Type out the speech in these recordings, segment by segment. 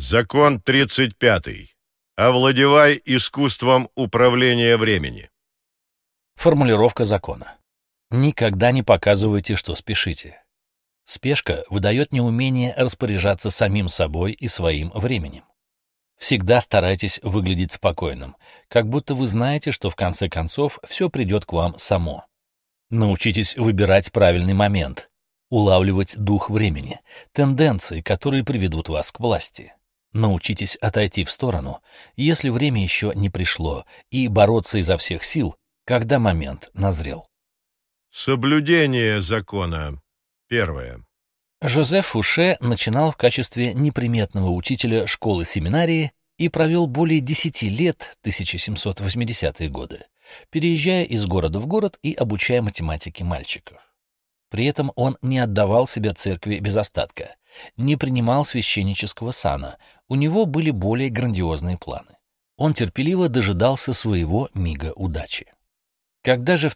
Закон 35. Овладевай искусством управления времени. Формулировка закона. Никогда не показывайте, что спешите. Спешка выдает неумение распоряжаться самим собой и своим временем. Всегда старайтесь выглядеть спокойным, как будто вы знаете, что в конце концов все придет к вам само. Научитесь выбирать правильный момент, улавливать дух времени, тенденции, которые приведут вас к власти. Научитесь отойти в сторону, если время еще не пришло, и бороться изо всех сил, когда момент назрел. Соблюдение закона. Первое. Жозеф Фуше начинал в качестве неприметного учителя школы-семинарии и провел более 10 лет, 1780-е годы, переезжая из города в город и обучая математике мальчиков. При этом он не отдавал себя церкви без остатка, не принимал священнического сана, у него были более грандиозные планы. Он терпеливо дожидался своего мига удачи. Когда же в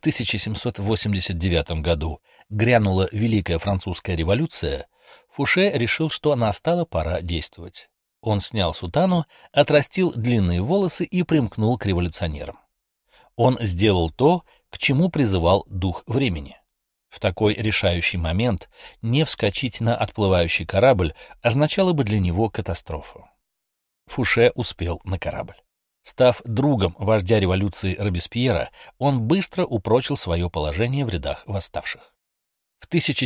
1789 году грянула Великая Французская революция, Фуше решил, что настала пора действовать. Он снял сутану, отрастил длинные волосы и примкнул к революционерам. Он сделал то, к чему призывал дух времени. В такой решающий момент не вскочить на отплывающий корабль означало бы для него катастрофу. Фуше успел на корабль. Став другом вождя революции Робеспьера, он быстро упрочил свое положение в рядах восставших. В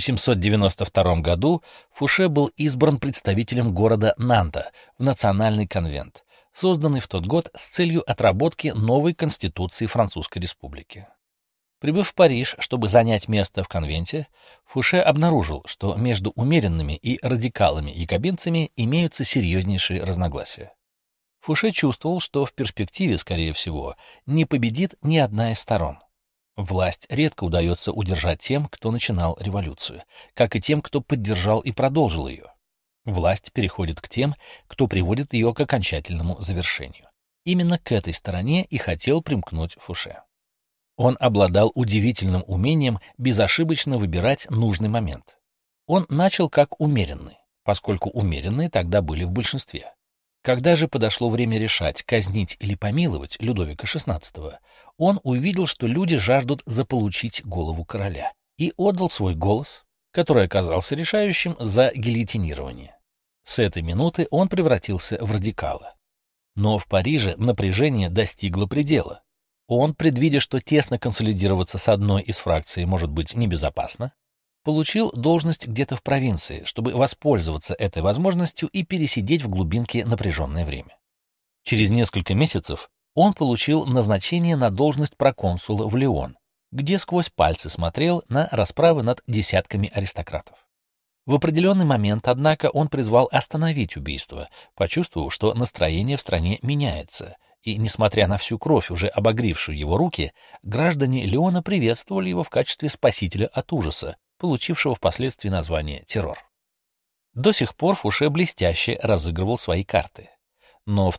1792 году Фуше был избран представителем города Нанта в Национальный конвент, созданный в тот год с целью отработки новой конституции Французской республики. Прибыв в Париж, чтобы занять место в конвенте, Фуше обнаружил, что между умеренными и радикалами-якобинцами имеются серьезнейшие разногласия. Фуше чувствовал, что в перспективе, скорее всего, не победит ни одна из сторон. Власть редко удается удержать тем, кто начинал революцию, как и тем, кто поддержал и продолжил ее. Власть переходит к тем, кто приводит ее к окончательному завершению. Именно к этой стороне и хотел примкнуть Фуше. Он обладал удивительным умением безошибочно выбирать нужный момент. Он начал как умеренный, поскольку умеренные тогда были в большинстве. Когда же подошло время решать, казнить или помиловать Людовика XVI, он увидел, что люди жаждут заполучить голову короля, и отдал свой голос, который оказался решающим, за гильотинирование. С этой минуты он превратился в радикала. Но в Париже напряжение достигло предела. Он, предвидя, что тесно консолидироваться с одной из фракций может быть небезопасно, получил должность где-то в провинции, чтобы воспользоваться этой возможностью и пересидеть в глубинке напряженное время. Через несколько месяцев он получил назначение на должность проконсула в Лион, где сквозь пальцы смотрел на расправы над десятками аристократов. В определенный момент, однако, он призвал остановить убийство, почувствовав, что настроение в стране меняется, и, несмотря на всю кровь, уже обогревшую его руки, граждане Лиона приветствовали его в качестве спасителя от ужаса, получившего впоследствии название террор. До сих пор Фуше блестяще разыгрывал свои карты. Но в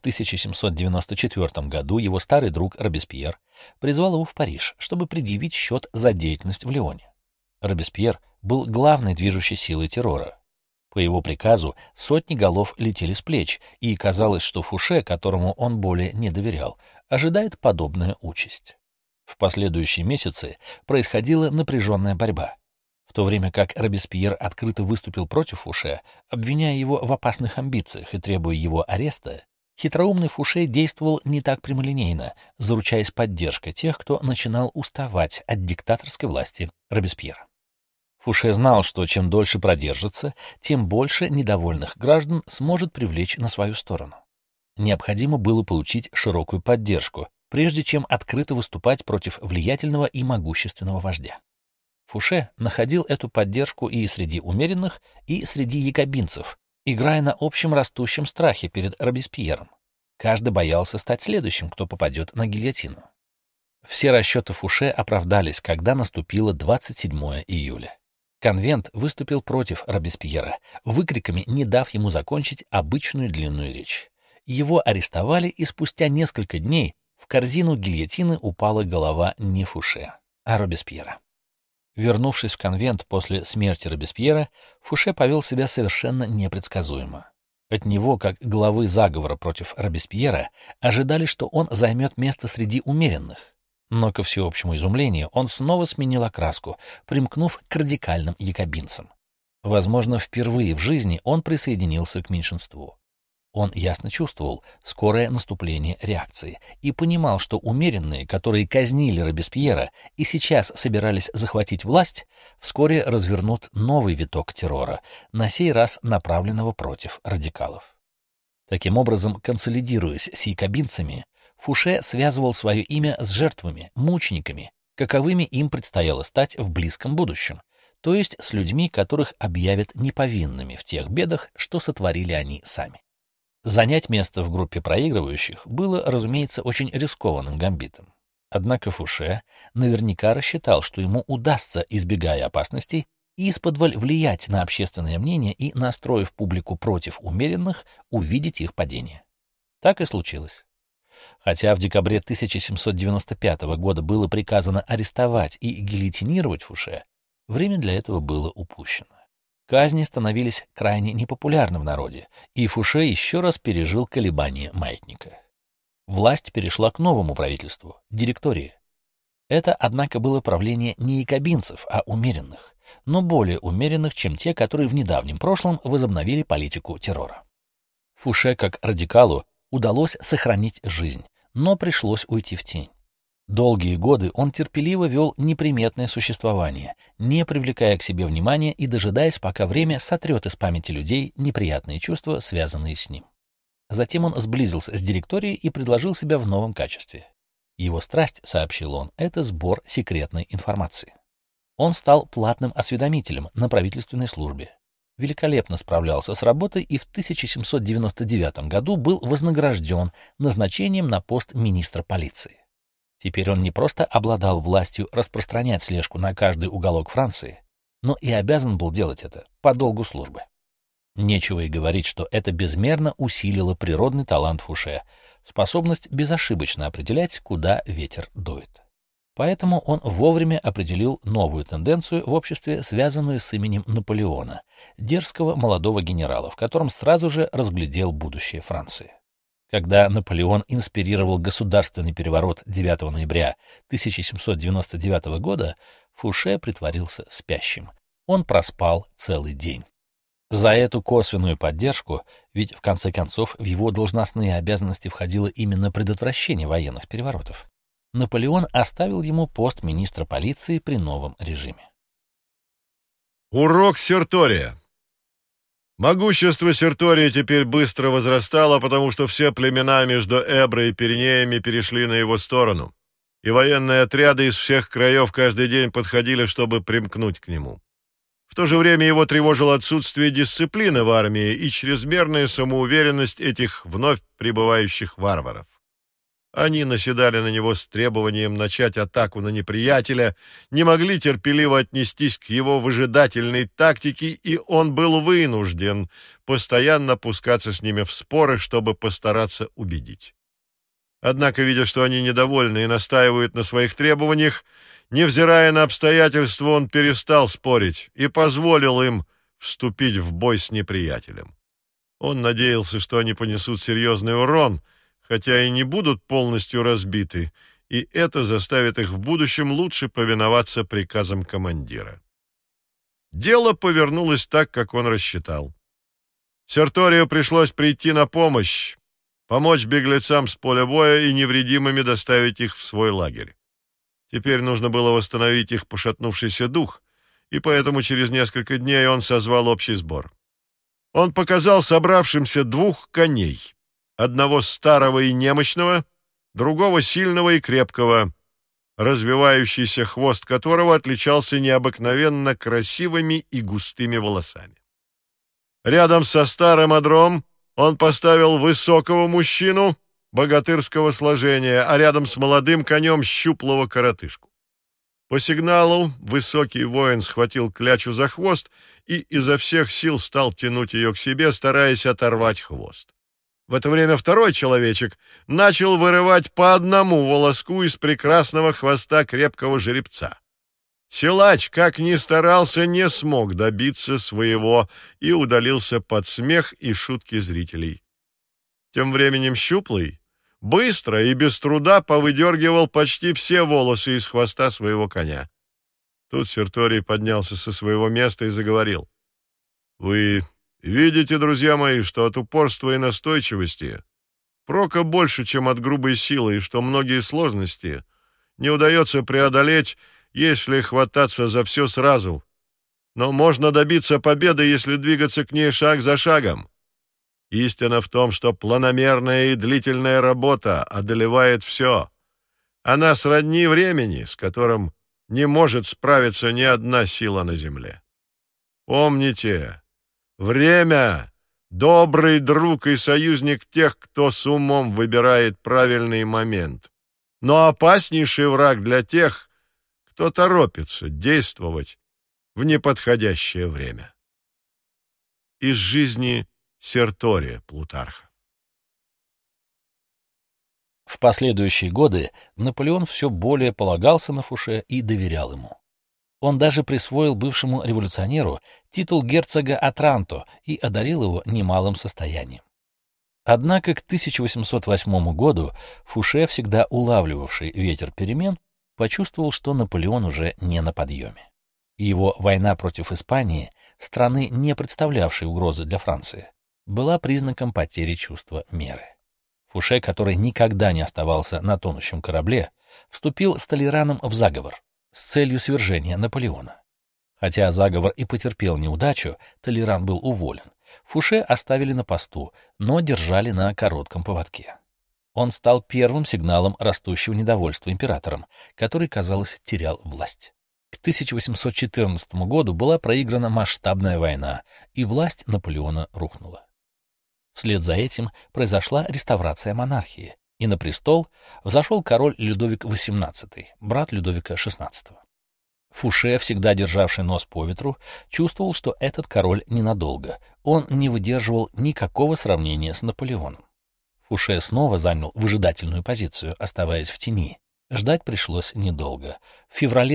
1794 году его старый друг Робеспьер призвал его в Париж, чтобы предъявить счет за деятельность в Лионе. Робеспьер был главной движущей силой террора. По его приказу сотни голов летели с плеч, и казалось, что Фуше, которому он более не доверял, ожидает подобная участь. В последующие месяцы происходила напряженная борьба. В то время как Робеспьер открыто выступил против Фуше, обвиняя его в опасных амбициях и требуя его ареста, хитроумный Фуше действовал не так прямолинейно, заручаясь поддержкой тех, кто начинал уставать от диктаторской власти Робеспьера. Фуше знал, что чем дольше продержится, тем больше недовольных граждан сможет привлечь на свою сторону. Необходимо было получить широкую поддержку, прежде чем открыто выступать против влиятельного и могущественного вождя. Фуше находил эту поддержку и среди умеренных, и среди якобинцев, играя на общем растущем страхе перед Робеспьером. Каждый боялся стать следующим, кто попадет на гильотину. Все расчеты Фуше оправдались, когда наступило 27 июля. Конвент выступил против Робеспьера, выкриками не дав ему закончить обычную длинную речь. Его арестовали, и спустя несколько дней в корзину гильотины упала голова не Фуше, а Робеспьера. Вернувшись в конвент после смерти Робеспьера, Фуше повел себя совершенно непредсказуемо. От него, как главы заговора против Робеспьера, ожидали, что он займет место среди умеренных. Но, ко всеобщему изумлению, он снова сменил окраску, примкнув к радикальным якобинцам. Возможно, впервые в жизни он присоединился к меньшинству. Он ясно чувствовал скорое наступление реакции и понимал, что умеренные, которые казнили Робеспьера и сейчас собирались захватить власть, вскоре развернут новый виток террора, на сей раз направленного против радикалов. Таким образом, консолидируясь с якобинцами, Фуше связывал свое имя с жертвами, мучениками, каковыми им предстояло стать в близком будущем, то есть с людьми, которых объявят неповинными в тех бедах, что сотворили они сами. Занять место в группе проигрывающих было, разумеется, очень рискованным гамбитом. Однако Фуше наверняка рассчитал, что ему удастся, избегая опасностей, исподволь влиять на общественное мнение и, настроив публику против умеренных, увидеть их падение. Так и случилось. Хотя в декабре 1795 года было приказано арестовать и гильотинировать Фуше, время для этого было упущено. Казни становились крайне непопулярны в народе, и Фуше еще раз пережил колебания маятника. Власть перешла к новому правительству — директории. Это, однако, было правление не якобинцев, а умеренных, но более умеренных, чем те, которые в недавнем прошлом возобновили политику террора. Фуше, как радикалу, удалось сохранить жизнь, но пришлось уйти в тень. Долгие годы он терпеливо вел неприметное существование, не привлекая к себе внимания и дожидаясь, пока время сотрет из памяти людей неприятные чувства, связанные с ним. Затем он сблизился с директорией и предложил себя в новом качестве. Его страсть, сообщил он, — это сбор секретной информации. Он стал платным осведомителем на правительственной службе. Великолепно справлялся с работой и в 1799 году был вознагражден назначением на пост министра полиции. Теперь он не просто обладал властью распространять слежку на каждый уголок Франции, но и обязан был делать это по долгу службы. Нечего и говорить, что это безмерно усилило природный талант Фуше, способность безошибочно определять, куда ветер дует. Поэтому он вовремя определил новую тенденцию в обществе, связанную с именем Наполеона, дерзкого молодого генерала, в котором сразу же разглядел будущее Франции. Когда Наполеон инспирировал государственный переворот 9 ноября 1799 года, Фуше притворился спящим. Он проспал целый день. За эту косвенную поддержку, ведь в конце концов в его должностные обязанности входило именно предотвращение военных переворотов, Наполеон оставил ему пост министра полиции при новом режиме. Урок Сертория. Могущество Сертории теперь быстро возрастало, потому что все племена между Эбро и Пиренеями перешли на его сторону, и военные отряды из всех краев каждый день подходили, чтобы примкнуть к нему. В то же время его тревожило отсутствие дисциплины в армии и чрезмерная самоуверенность этих вновь прибывающих варваров. Они наседали на него с требованием начать атаку на неприятеля, не могли терпеливо отнестись к его выжидательной тактике, и он был вынужден постоянно пускаться с ними в споры, чтобы постараться убедить. Однако, видя, что они недовольны и настаивают на своих требованиях, невзирая на обстоятельства, он перестал спорить и позволил им вступить в бой с неприятелем. Он надеялся, что они понесут серьезный урон, хотя и не будут полностью разбиты, и это заставит их в будущем лучше повиноваться приказам командира. Дело повернулось так, как он рассчитал. Серторию пришлось прийти на помощь, помочь беглецам с поля боя и невредимыми доставить их в свой лагерь. Теперь нужно было восстановить их пошатнувшийся дух, и поэтому через несколько дней он созвал общий сбор. Он показал собравшимся 2 коней, одного старого и немощного, другого сильного и крепкого, развивающийся хвост которого отличался необыкновенно красивыми и густыми волосами. Рядом со старым одром он поставил высокого мужчину богатырского сложения, а рядом с молодым конем щуплого коротышку. По сигналу высокий воин схватил клячу за хвост и изо всех сил стал тянуть ее к себе, стараясь оторвать хвост. В это время второй человечек начал вырывать по одному волоску из прекрасного хвоста крепкого жеребца. Силач, как ни старался, не смог добиться своего и удалился под смех и шутки зрителей. Тем временем Щуплый быстро и без труда повыдергивал почти все волосы из хвоста своего коня. Тут Серторий поднялся со своего места и заговорил. «Вы видите, друзья мои, что от упорства и настойчивости прока больше, чем от грубой силы, и что многие сложности не удается преодолеть, если хвататься за все сразу. Но можно добиться победы, если двигаться к ней шаг за шагом. Истина в том, что планомерная и длительная работа одолевает все. Она сродни времени, с которым не может справиться ни одна сила на земле. Помните, время — добрый друг и союзник тех, кто с умом выбирает правильный момент, но опаснейший враг для тех, кто торопится действовать в неподходящее время. Из жизни Сертория Плутарха. В последующие годы Наполеон все более полагался на Фуше и доверял ему. Он даже присвоил бывшему революционеру титул герцога Отранто и одарил его немалым состоянием. Однако к 1808 году Фуше, всегда улавливавший ветер перемен, почувствовал, что Наполеон уже не на подъеме. Его война против Испании, страны, не представлявшей угрозы для Франции, была признаком потери чувства меры. Фуше, который никогда не оставался на тонущем корабле, вступил с Толераном в заговор с целью свержения Наполеона. Хотя заговор и потерпел неудачу, Толеран был уволен. Фуше оставили на посту, но держали на коротком поводке. Он стал первым сигналом растущего недовольства императором, который, казалось, терял власть. К 1814 году была проиграна масштабная война, и власть Наполеона рухнула. Вслед за этим произошла реставрация монархии, и на престол взошел король Людовик XVIII, брат Людовика XVI. Фуше, всегда державший нос по ветру, чувствовал, что этот король ненадолго, он не выдерживал никакого сравнения с Наполеоном. Фуше снова занял выжидательную позицию, оставаясь в тени. Ждать пришлось недолго. В феврале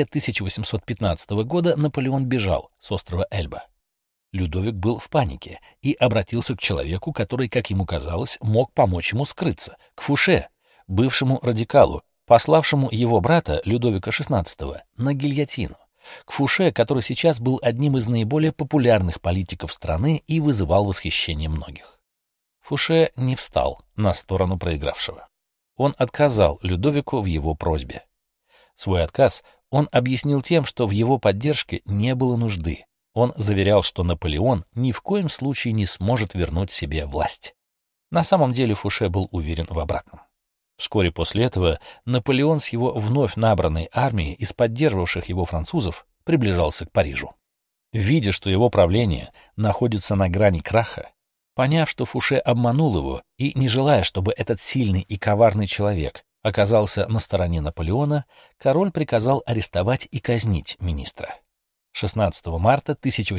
1815 года Наполеон бежал с острова Эльба. Людовик был в панике и обратился к человеку, который, как ему казалось, мог помочь ему скрыться, к Фуше, бывшему радикалу, пославшему его брата, Людовика XVI, на гильотину, к Фуше, который сейчас был одним из наиболее популярных политиков страны и вызывал восхищение многих. Фуше не встал на сторону проигравшего. Он отказал Людовику в его просьбе. Свой отказ он объяснил тем, что в его поддержке не было нужды. Он заверял, что Наполеон ни в коем случае не сможет вернуть себе власть. На самом деле Фуше был уверен в обратном. Вскоре после этого Наполеон с его вновь набранной армией из поддерживавших его французов приближался к Парижу. Видя, что его правление находится на грани краха, поняв, что Фуше обманул его, и не желая, чтобы этот сильный и коварный человек оказался на стороне Наполеона, король приказал арестовать и казнить министра. 16 марта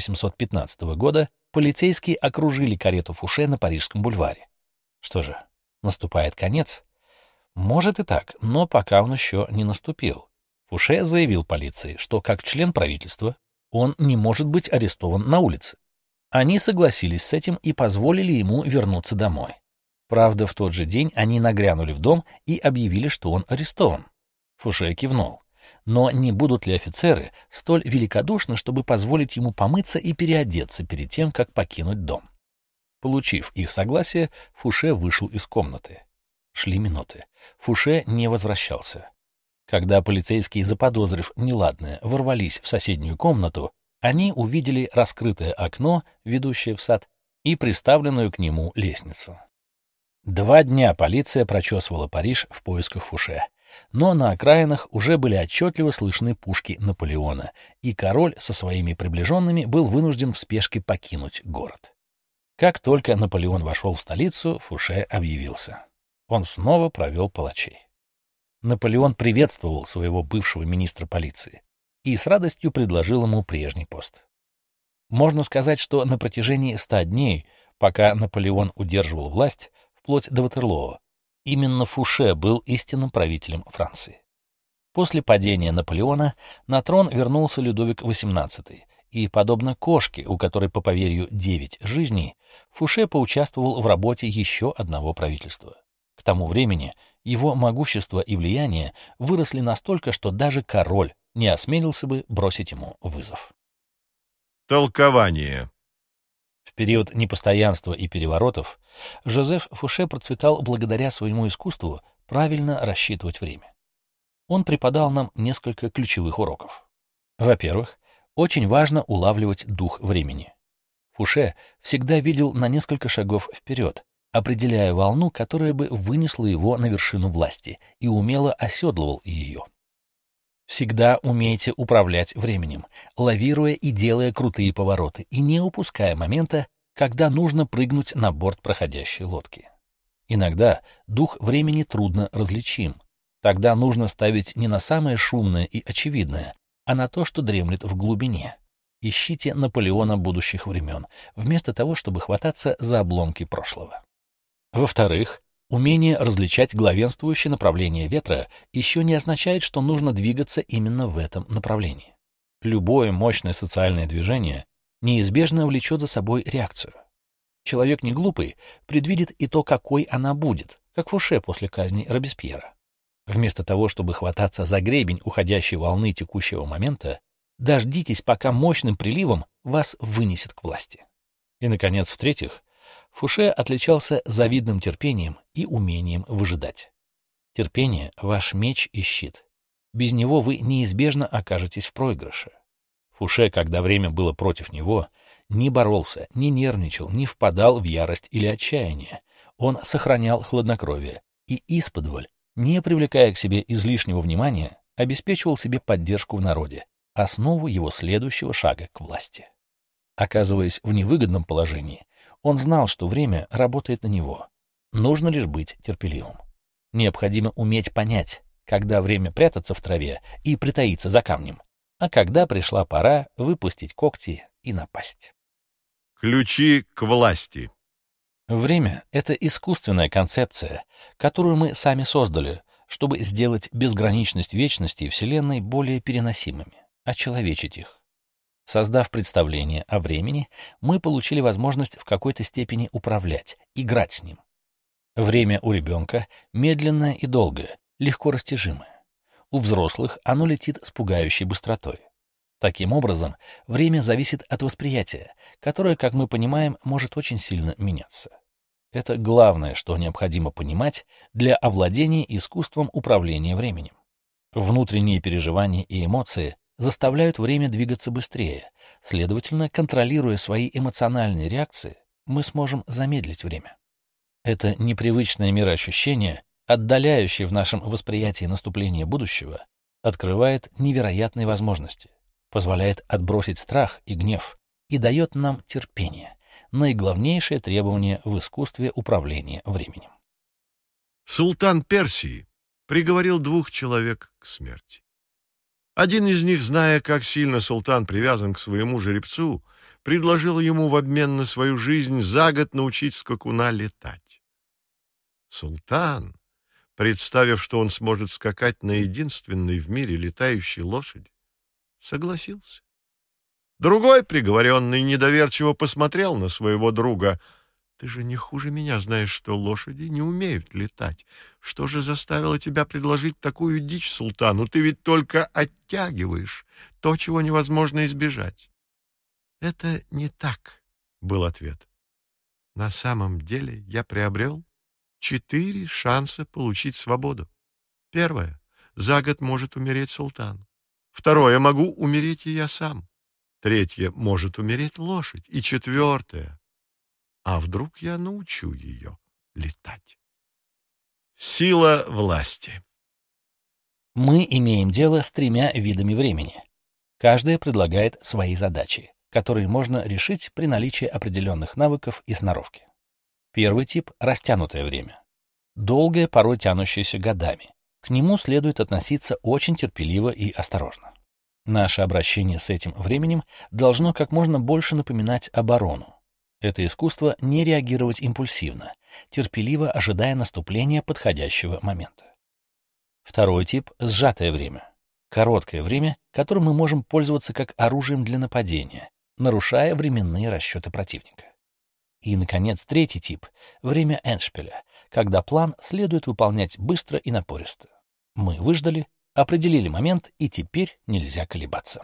1815 года полицейские окружили карету Фуше на Парижском бульваре. Что же, наступает конец? Может и так, но пока он еще не наступил. Фуше заявил полиции, что как член правительства он не может быть арестован на улице. Они согласились с этим и позволили ему вернуться домой. Правда, в тот же день они нагрянули в дом и объявили, что он арестован. Фуше кивнул. Но не будут ли офицеры столь великодушны, чтобы позволить ему помыться и переодеться перед тем, как покинуть дом? Получив их согласие, Фуше вышел из комнаты. Шли минуты. Фуше не возвращался. Когда полицейские, заподозрив неладное, ворвались в соседнюю комнату, они увидели раскрытое окно, ведущее в сад, и приставленную к нему лестницу. 2 дня полиция прочесывала Париж в поисках Фуше, но на окраинах уже были отчетливо слышны пушки Наполеона, и король со своими приближенными был вынужден в спешке покинуть город. Как только Наполеон вошел в столицу, Фуше объявился. Он снова провел палачей. Наполеон приветствовал своего бывшего министра полиции и с радостью предложил ему прежний пост. Можно сказать, что на протяжении 100 дней, пока Наполеон удерживал власть, вплоть до Ватерлоо, именно Фуше был истинным правителем Франции. После падения Наполеона на трон вернулся Людовик XVIII, и, подобно кошке, у которой, по поверью, 9 жизней, Фуше поучаствовал в работе еще одного правительства. К тому времени его могущество и влияние выросли настолько, что даже король не осмелился бы бросить ему вызов. Толкование. В период непостоянства и переворотов Жозеф Фуше процветал благодаря своему искусству правильно рассчитывать время. Он преподал нам несколько ключевых уроков. Во-первых, очень важно улавливать дух времени. Фуше всегда видел на несколько шагов вперед, определяя волну, которая бы вынесла его на вершину власти, и умело оседлывал ее. Всегда умейте управлять временем, лавируя и делая крутые повороты, и не упуская момента, когда нужно прыгнуть на борт проходящей лодки. Иногда дух времени трудно различим. Тогда нужно ставить не на самое шумное и очевидное, а на то, что дремлет в глубине. Ищите Наполеона будущих времен, вместо того, чтобы хвататься за обломки прошлого. Во-вторых, умение различать главенствующее направление ветра еще не означает, что нужно двигаться именно в этом направлении. Любое мощное социальное движение неизбежно влечет за собой реакцию. Человек не глупый предвидит и то, какой она будет, как Фуше после казни Робеспьера. Вместо того, чтобы хвататься за гребень уходящей волны текущего момента, дождитесь, пока мощным приливом вас вынесет к власти. И, наконец, в-третьих, Фуше отличался завидным терпением и умением выжидать. Терпение — ваш меч и щит. Без него вы неизбежно окажетесь в проигрыше. Фуше, когда время было против него, не боролся, не нервничал, не впадал в ярость или отчаяние. Он сохранял хладнокровие и исподволь, не привлекая к себе излишнего внимания, обеспечивал себе поддержку в народе, основу его следующего шага к власти. Оказываясь в невыгодном положении, он знал, что время работает на него. Нужно лишь быть терпеливым. Необходимо уметь понять, когда время прятаться в траве и притаиться за камнем, а когда пришла пора выпустить когти и напасть. Ключи к власти. Время — это искусственная концепция, которую мы сами создали, чтобы сделать безграничность вечности и Вселенной более переносимыми, очеловечить их. Создав представление о времени, мы получили возможность в какой-то степени управлять, играть с ним. Время у ребенка медленное и долгое, легко растяжимое. У взрослых оно летит с пугающей быстротой. Таким образом, время зависит от восприятия, которое, как мы понимаем, может очень сильно меняться. Это главное, что необходимо понимать для овладения искусством управления временем. Внутренние переживания и эмоции заставляют время двигаться быстрее. Следовательно, контролируя свои эмоциональные реакции, мы сможем замедлить время. Это непривычное мироощущение, отдаляющее в нашем восприятии наступление будущего, открывает невероятные возможности, позволяет отбросить страх и гнев и дает нам терпение, наиглавнейшее требование в искусстве управления временем. Султан Персии приговорил 2 человек к смерти. Один из них, зная, как сильно султан привязан к своему жеребцу, предложил ему в обмен на свою жизнь за год научить скакуна летать. Султан, представив, что он сможет скакать на единственной в мире летающей лошади, согласился. Другой приговоренный недоверчиво посмотрел на своего друга. «Ты же не хуже меня знаешь, что лошади не умеют летать. Что же заставило тебя предложить такую дичь султану? Ты ведь только оттягиваешь то, чего невозможно избежать». «Это не так», — был ответ. «На самом деле я приобрел 4 шанса получить свободу. Первое — за год может умереть султан. Второе — могу умереть и я сам. Третье — может умереть лошадь. И четвертое — а вдруг я научу ее летать?» Сила власти. Мы имеем дело с 3 видами времени. Каждая предлагает свои задачи, которые можно решить при наличии определенных навыков и сноровки. Первый тип — растянутое время. Долгое, порой тянущееся годами. К нему следует относиться очень терпеливо и осторожно. Наше обращение с этим временем должно как можно больше напоминать оборону. Это искусство не реагировать импульсивно, терпеливо ожидая наступления подходящего момента. Второй тип — сжатое время. Короткое время, которым мы можем пользоваться как оружием для нападения, нарушая временные расчеты противника. И, наконец, третий тип — время эндшпиля, когда план следует выполнять быстро и напористо. Мы выждали, определили момент, и теперь нельзя колебаться.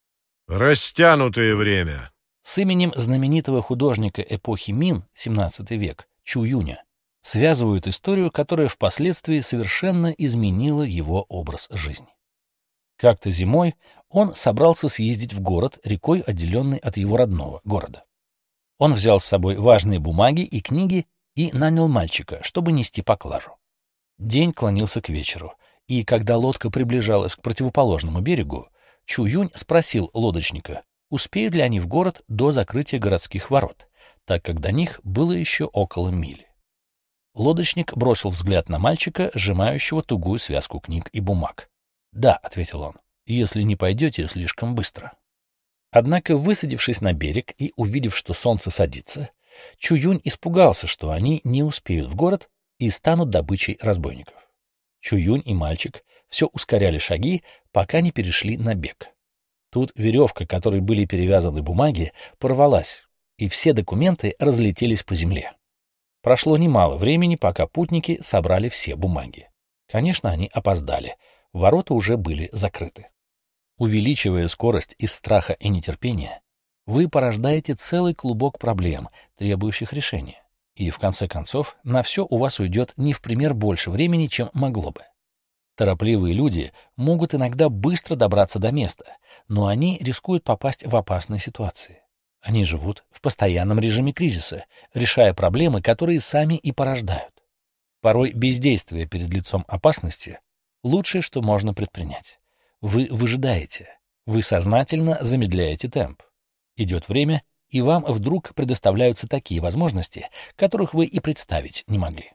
Растянутое время. С именем знаменитого художника эпохи Мин, 17 век, Чу Юня, связывают историю, которая впоследствии совершенно изменила его образ жизни. Как-то зимой он собрался съездить в город, рекой отделенный от его родного города. Он взял с собой важные бумаги и книги и нанял мальчика, чтобы нести поклажу. День клонился к вечеру, и когда лодка приближалась к противоположному берегу, Чу Юнь спросил лодочника, успеют ли они в город до закрытия городских ворот, так как до них было еще около мили. Лодочник бросил взгляд на мальчика, сжимающего тугую связку книг и бумаг. «Да», — ответил он, — «если не пойдете слишком быстро». Однако, высадившись на берег и увидев, что солнце садится, Чу Юнь испугался, что они не успеют в город и станут добычей разбойников. Чу Юнь и мальчик все ускоряли шаги, пока не перешли на бег. Тут веревка, которой были перевязаны бумаги, порвалась, и все документы разлетелись по земле. Прошло немало времени, пока путники собрали все бумаги. Конечно, они опоздали, ворота уже были закрыты. Увеличивая скорость из страха и нетерпения, вы порождаете целый клубок проблем, требующих решения. И, в конце концов, на все у вас уйдет не в пример больше времени, чем могло бы. Торопливые люди могут иногда быстро добраться до места, но они рискуют попасть в опасные ситуации. Они живут в постоянном режиме кризиса, решая проблемы, которые сами и порождают. Порой бездействие перед лицом опасности — лучшее, что можно предпринять. Вы выжидаете, вы сознательно замедляете темп. Идет время, и вам вдруг предоставляются такие возможности, которых вы и представить не могли.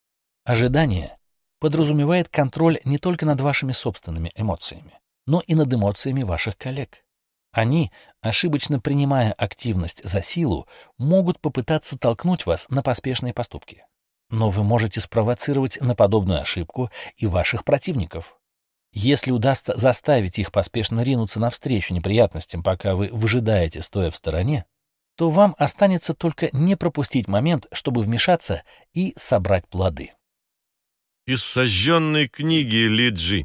Ожидание подразумевает контроль не только над вашими собственными эмоциями, но и над эмоциями ваших коллег. Они, ошибочно принимая активность за силу, могут попытаться толкнуть вас на поспешные поступки. Но вы можете спровоцировать на подобную ошибку и ваших противников. Если удастся заставить их поспешно ринуться навстречу неприятностям, пока вы выжидаете, стоя в стороне, то вам останется только не пропустить момент, чтобы вмешаться и собрать плоды. Из сожженной книги Ли Джи.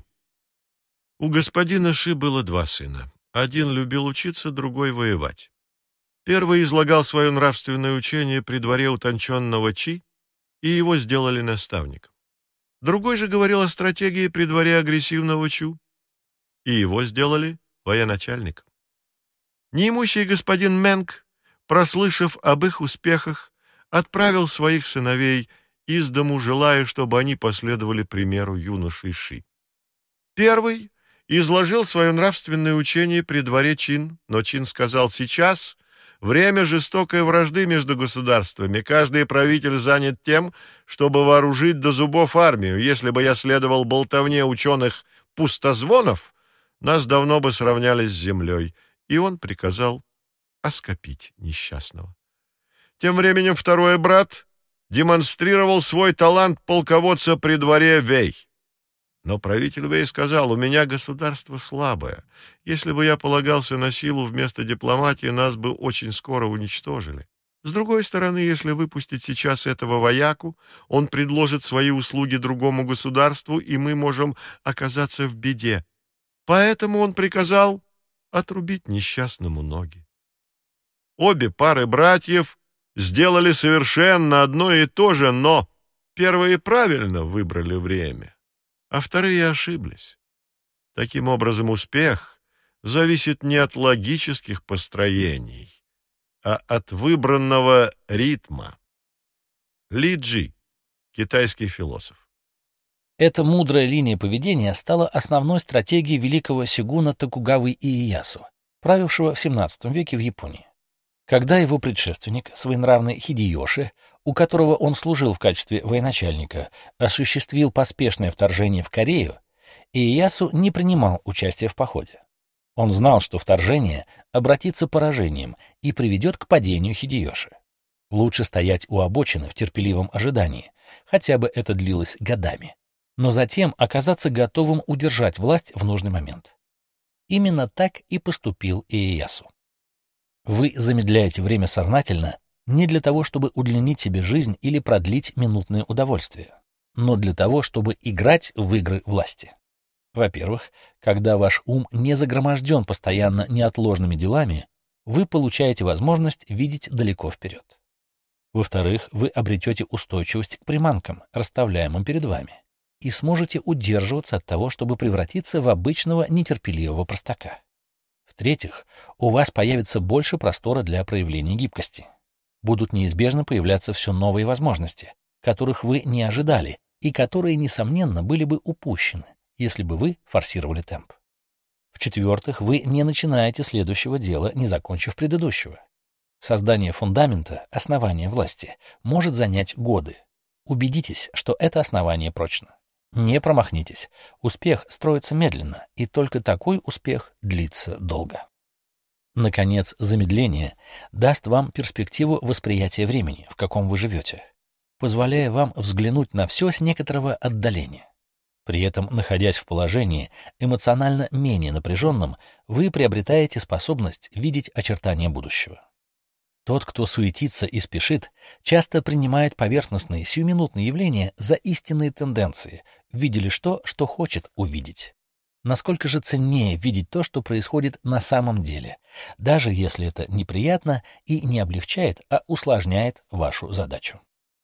У господина Ши было два сына. Один любил учиться, другой воевать. Первый излагал свое нравственное учение при дворе утонченного Чи, и его сделали наставником. Другой же говорил о стратегии при дворе агрессивного Чу, и его сделали военачальником. Неимущий господин Мэнг, прослышав об их успехах, отправил своих сыновей из дому, желая, чтобы они последовали примеру юноши Ши. Первый изложил свое нравственное учение при дворе Чин, но Чин сказал: «Сейчас время жестокой вражды между государствами. Каждый правитель занят тем, чтобы вооружить до зубов армию. Если бы я следовал болтовне ученых-пустозвонов, нас давно бы сравняли с землей». И он приказал оскопить несчастного. Тем временем второй брат демонстрировал свой талант полководца при дворе Вэй. Но правитель Вэй сказал: «У меня государство слабое. Если бы я полагался на силу вместо дипломатии, нас бы очень скоро уничтожили. С другой стороны, если выпустить сейчас этого вояку, он предложит свои услуги другому государству, и мы можем оказаться в беде. Поэтому он приказал отрубить несчастному ноги». Обе пары братьев сделали совершенно одно и то же, но первые правильно выбрали время, а вторые ошиблись. Таким образом, успех зависит не от логических построений, а от выбранного ритма. Ли Джи, китайский философ. Эта мудрая линия поведения стала основной стратегией великого сёгуна Токугавы Иэясу, правившего в XVII веке в Японии. Когда его предшественник, своенравный Хидеёши, у которого он служил в качестве военачальника, осуществил поспешное вторжение в Корею, Иэясу не принимал участия в походе. Он знал, что вторжение обратится поражением и приведет к падению Хидеёши. Лучше стоять у обочины в терпеливом ожидании, хотя бы это длилось годами. но затем оказаться готовым удержать власть в нужный момент. Именно так и поступил Иеясу. Вы замедляете время сознательно не для того, чтобы удлинить себе жизнь или продлить минутное удовольствие, но для того, чтобы играть в игры власти. Во-первых, когда ваш ум не загроможден постоянно неотложными делами, вы получаете возможность видеть далеко вперед. Во-вторых, вы обретете устойчивость к приманкам, расставляемым перед вами, и сможете удерживаться от того, чтобы превратиться в обычного нетерпеливого простака. В-третьих, у вас появится больше простора для проявления гибкости. Будут неизбежно появляться все новые возможности, которых вы не ожидали и которые, несомненно, были бы упущены, если бы вы форсировали темп. В-четвертых, вы не начинаете следующего дела, не закончив предыдущего. Создание фундамента, основания власти, может занять годы. Убедитесь, что это основание прочно. Не промахнитесь. Успех строится медленно, и только такой успех длится долго. Наконец, замедление даст вам перспективу восприятия времени, в каком вы живете, позволяя вам взглянуть на все с некоторого отдаления. При этом, находясь в положении эмоционально менее напряженном, вы приобретаете способность видеть очертания будущего. Тот, кто суетится и спешит, часто принимает поверхностные сиюминутные явления за истинные тенденции, видя лишь то, что хочет увидеть. Насколько же ценнее видеть то, что происходит на самом деле, даже если это неприятно и не облегчает, а усложняет вашу задачу.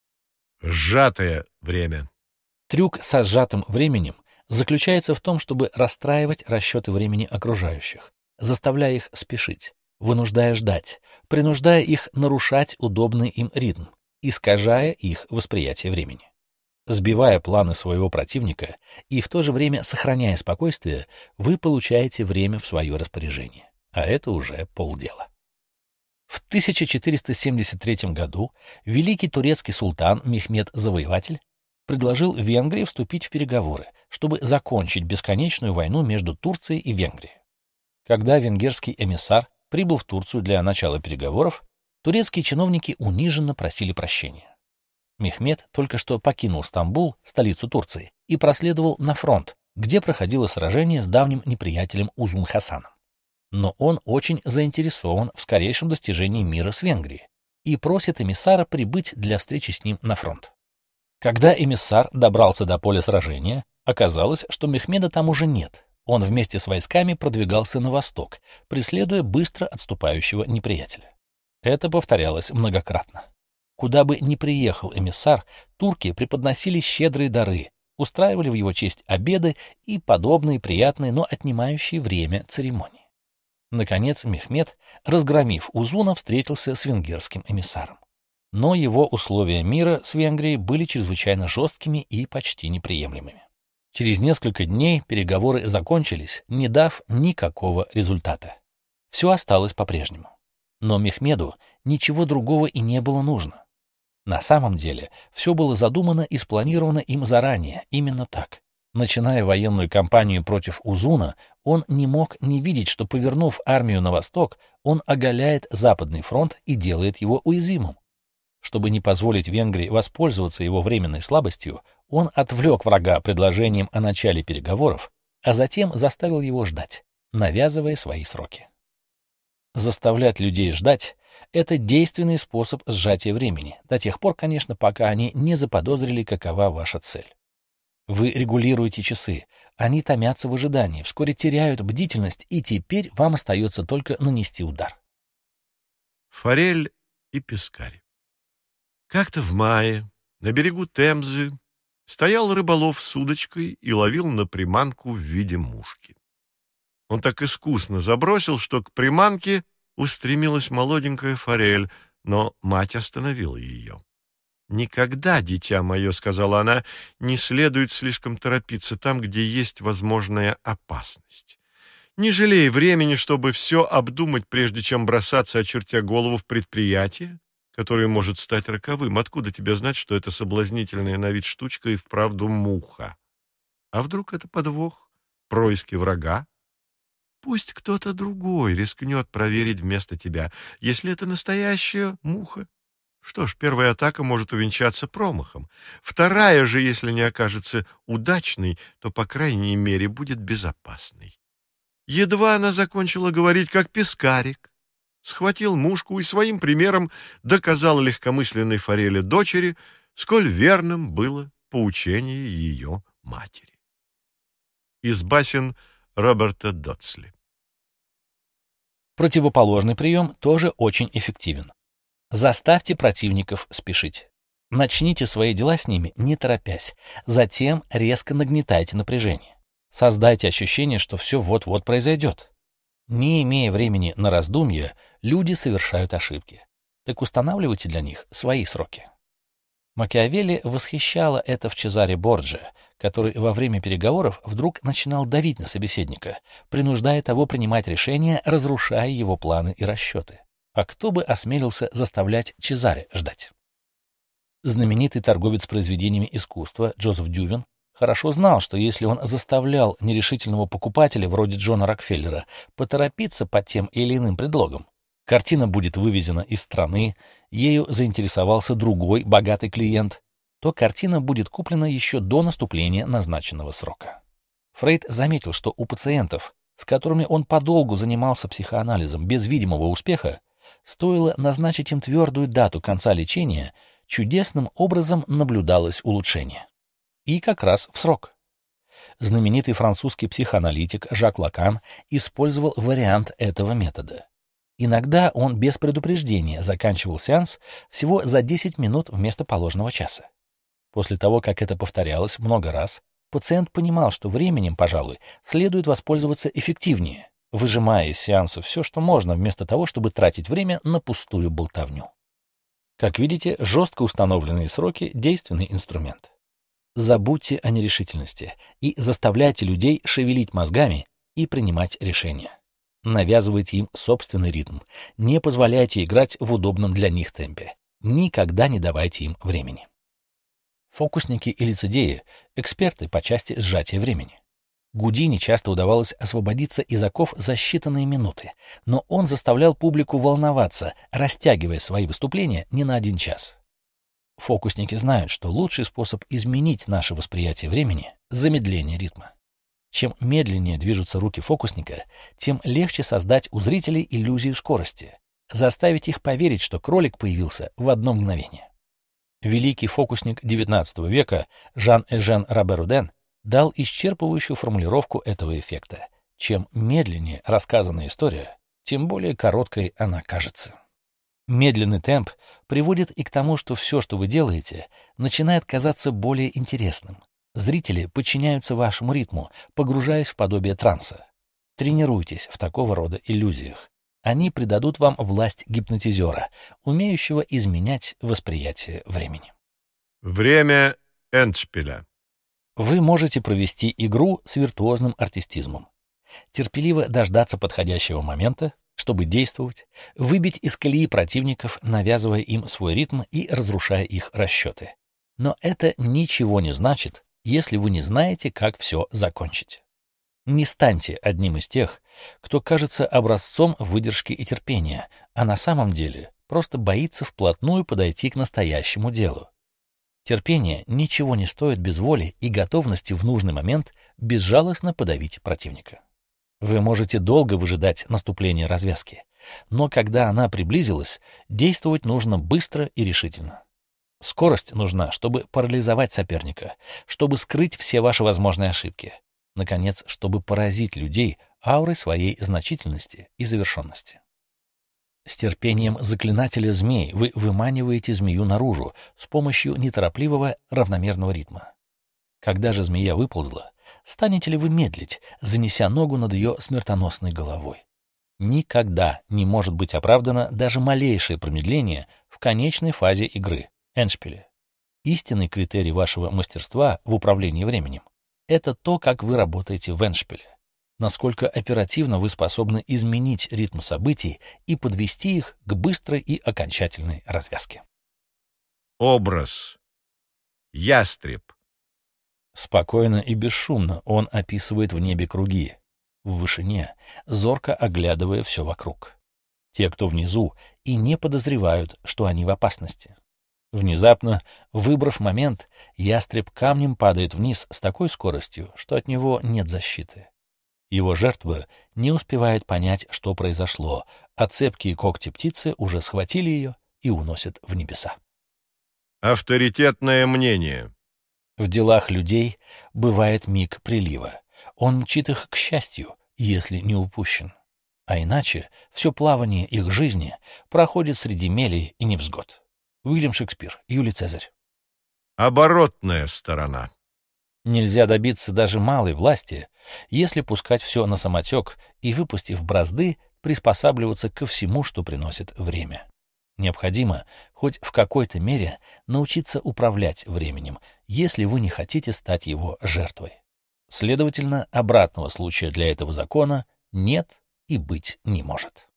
Сжатое время. Трюк со сжатым временем заключается в том, чтобы расстраивать расчеты времени окружающих, заставляя их спешить, вынуждая ждать, принуждая их нарушать удобный им ритм, искажая их восприятие времени. Сбивая планы своего противника и в то же время сохраняя спокойствие, вы получаете время в свое распоряжение, а это уже полдела. В 1473 году великий турецкий султан Мехмед Завоеватель предложил Венгрии вступить в переговоры, чтобы закончить бесконечную войну между Турцией и Венгрией. Когда венгерский эмиссар прибыл в Турцию для начала переговоров, турецкие чиновники униженно просили прощения. Мехмед только что покинул Стамбул, столицу Турции, и проследовал на фронт, где проходило сражение с давним неприятелем Узун-Хасаном. Но он очень заинтересован в скорейшем достижении мира с Венгрией и просит эмиссара прибыть для встречи с ним на фронт. Когда эмиссар добрался до поля сражения, оказалось, что Мехмеда там уже нет. Он вместе с войсками продвигался на восток, преследуя быстро отступающего неприятеля. Это повторялось многократно. Куда бы ни приехал эмиссар, турки преподносили щедрые дары, устраивали в его честь обеды и подобные приятные, но отнимающие время церемонии. Наконец Мехмед, разгромив Узуна, встретился с венгерским эмиссаром. Но его условия мира с Венгрией были чрезвычайно жесткими и почти неприемлемыми. Через несколько дней переговоры закончились, не дав никакого результата. Все осталось по-прежнему. Но Мехмеду ничего другого и не было нужно. На самом деле, все было задумано и спланировано им заранее, именно так. Начиная военную кампанию против Узуна, он не мог не видеть, что, повернув армию на восток, он оголяет Западный фронт и делает его уязвимым. Чтобы не позволить Венгрии воспользоваться его временной слабостью, он отвлек врага предложением о начале переговоров, а затем заставил его ждать, навязывая свои сроки. Заставлять людей ждать — это действенный способ сжатия времени, до тех пор, конечно, пока они не заподозрили, какова ваша цель. Вы регулируете часы, они томятся в ожидании, вскоре теряют бдительность, и теперь вам остается только нанести удар. Форель и пескарь. Как-то в мае на берегу Темзы стоял рыболов с удочкой и ловил на приманку в виде мушки. Он так искусно забросил, что к приманке устремилась молоденькая форель, но мать остановила ее. «Никогда, дитя мое, — сказала она, — не следует слишком торопиться там, где есть возможная опасность. Не жалей времени, чтобы все обдумать, прежде чем бросаться, очертя голову, в предприятие, которое может стать роковым. Откуда тебе знать, что эта соблазнительная на вид штучка и вправду муха? А вдруг это подвох, происки врага? Пусть кто-то другой рискнет проверить вместо тебя. Если это настоящая муха, Что ж, первая атака может увенчаться промахом. Вторая же, если не окажется удачной, то, по крайней мере, будет безопасной. Едва она закончила говорить, как пескарик схватил мушку и своим примером доказал легкомысленной Форели дочери, сколь верным было поучение ее матери. Из басен Роберта Додсли. Противоположный прием тоже очень эффективен. Заставьте противников спешить. Начните свои дела с ними, не торопясь. Затем резко нагнетайте напряжение. Создайте ощущение, что все вот-вот произойдет. Не имея времени на раздумья, люди совершают ошибки. Так устанавливайте для них свои сроки. Макиавелли восхищало это в Чезаре Борджиа, который во время переговоров вдруг начинал давить на собеседника, принуждая того принимать решения, разрушая его планы и расчеты. А кто бы осмелился заставлять Чезаре ждать? Знаменитый торговец произведениями искусства Джозеф Дювин хорошо знал, что если он заставлял нерешительного покупателя вроде Джона Рокфеллера поторопиться под тем или иным предлогом, картина будет вывезена из страны, ею заинтересовался другой богатый клиент, то картина будет куплена еще до наступления назначенного срока. Фрейд заметил, что у пациентов, с которыми он подолгу занимался психоанализом без видимого успеха, стоило назначить им твердую дату конца лечения, чудесным образом наблюдалось улучшение. И как раз в срок. Знаменитый французский психоаналитик Жак Лакан использовал вариант этого метода. Иногда он без предупреждения заканчивал сеанс всего за 10 минут вместо положенного часа. После того, как это повторялось много раз, пациент понимал, что временем, пожалуй, следует воспользоваться эффективнее, выжимая из сеанса все, что можно, вместо того, чтобы тратить время на пустую болтовню. Как видите, жестко установленные сроки — действенный инструмент. Забудьте о нерешительности и заставляйте людей шевелить мозгами и принимать решения. Навязывайте им собственный ритм, не позволяйте играть в удобном для них темпе. Никогда не давайте им времени. Фокусники и лицедеи — эксперты по части сжатия времени. Гудини часто удавалось освободиться из оков за считанные минуты, но он заставлял публику волноваться, растягивая свои выступления не на 1 час. Фокусники знают, что лучший способ изменить наше восприятие времени — замедление ритма. Чем медленнее движутся руки фокусника, тем легче создать у зрителей иллюзию скорости, заставить их поверить, что кролик появился в одно мгновение. Великий фокусник XIX века Жан-Эжен Робер-Руден дал исчерпывающую формулировку этого эффекта. Чем медленнее рассказанная история, тем более короткой она кажется. Медленный темп приводит и к тому, что все, что вы делаете, начинает казаться более интересным. Зрители подчиняются вашему ритму, погружаясь в подобие транса. Тренируйтесь в такого рода иллюзиях. Они придадут вам власть гипнотизера, умеющего изменять восприятие времени. Время эндшпиля. Вы можете провести игру с виртуозным артистизмом. Терпеливо дождаться подходящего момента, чтобы действовать, выбить из колеи противников, навязывая им свой ритм и разрушая их расчеты. Но это ничего не значит, если вы не знаете, как все закончить. Не станьте одним из тех, кто кажется образцом выдержки и терпения, а на самом деле просто боится вплотную подойти к настоящему делу. Терпение ничего не стоит без воли и готовности в нужный момент безжалостно подавить противника. Вы можете долго выжидать наступления развязки, но когда она приблизилась, действовать нужно быстро и решительно. Скорость нужна, чтобы парализовать соперника, чтобы скрыть все ваши возможные ошибки. Наконец, чтобы поразить людей аурой своей значительности и завершенности. С терпением заклинателя змей вы выманиваете змею наружу с помощью неторопливого равномерного ритма. Когда же змея выползла, станете ли вы медлить, занеся ногу над ее смертоносной головой? Никогда не может быть оправдано даже малейшее промедление в конечной фазе игры — эндшпиле. Истинный критерий вашего мастерства в управлении временем — это то, как вы работаете в эндшпиле. Насколько оперативно вы способны изменить ритм событий и подвести их к быстрой и окончательной развязке. Образ. Ястреб. Спокойно и бесшумно он описывает в небе круги, в вышине, зорко оглядывая все вокруг. Те, кто внизу, и не подозревают, что они в опасности. Внезапно, выбрав момент, ястреб камнем падает вниз с такой скоростью, что от него нет защиты. Его жертва не успевает понять, что произошло, а цепкие когти птицы уже схватили ее и уносят в небеса. Авторитетное мнение. В делах людей бывает миг прилива. Он мчит их к счастью, если не упущен. А иначе все плавание их жизни проходит среди мелей и невзгод. Уильям Шекспир, Юлий Цезарь. Оборотная сторона. Нельзя добиться даже малой власти, если пускать все на самотек и, выпустив бразды, приспосабливаться ко всему, что приносит время. Необходимо хоть в какой-то мере научиться управлять временем, если вы не хотите стать его жертвой. Следовательно, обратного случая для этого закона нет и быть не может.